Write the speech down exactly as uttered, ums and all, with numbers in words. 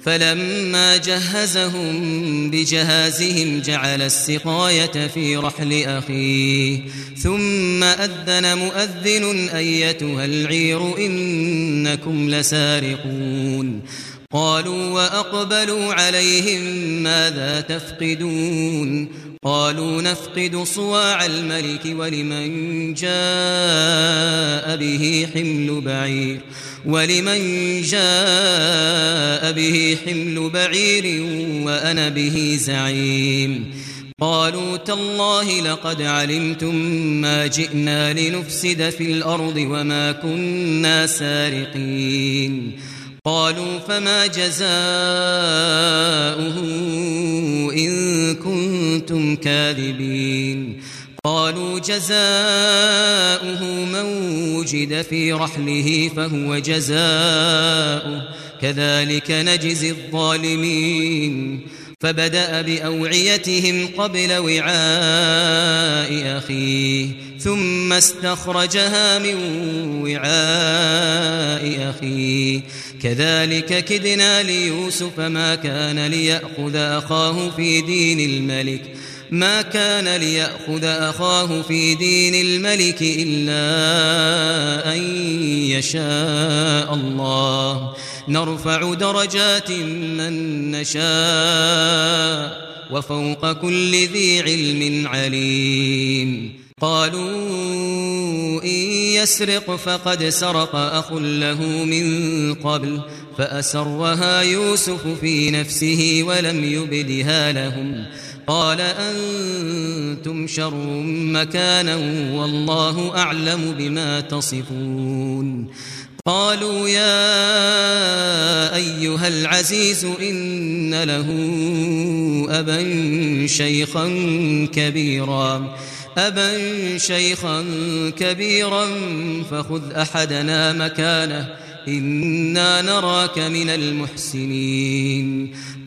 فلما جهزهم بجهازهم جعل السقاية في رحل أخيه ثم أذن مؤذن أيتها العير إنكم لسارقون قالوا وأقبلوا عليهم ماذا تفقدون قالوا نفقد صواع الملك ولمن جاء به حمل بعير ولمن جاء به حمل بعير وأنا به زعيم قالوا تالله لقد علمتم ما جئنا لنفسد في الأرض وما كنا سارقين قالوا فما جزاؤه إن كنتم كاذبين قالوا جزاؤه من وجد في رحله فهو جزاؤه كذلك نجزي الظالمين فبدأ بأوعيتهم قبل وعاء أخيه ثم استخرجها من وعاء أخيه كذلك كدنا ليوسف ما كان ليأخذ أخاه في دين الملك ما كان ليأخذ أخاه في دين الملك إلا أن يشاء الله نرفع درجات من نشاء وفوق كل ذي علم عليم قالوا إن يسرق فقد سرق أخ له من قبل فأسرها يوسف في نفسه ولم يبدها لهم قال أنتم شر مكانا والله أعلم بما تصفون قالوا يا أيها العزيز إن له أبا شيخا كبيرا أبا شيخا كبيرا فخذ أحدنا مكانه إنا نراك من المحسنين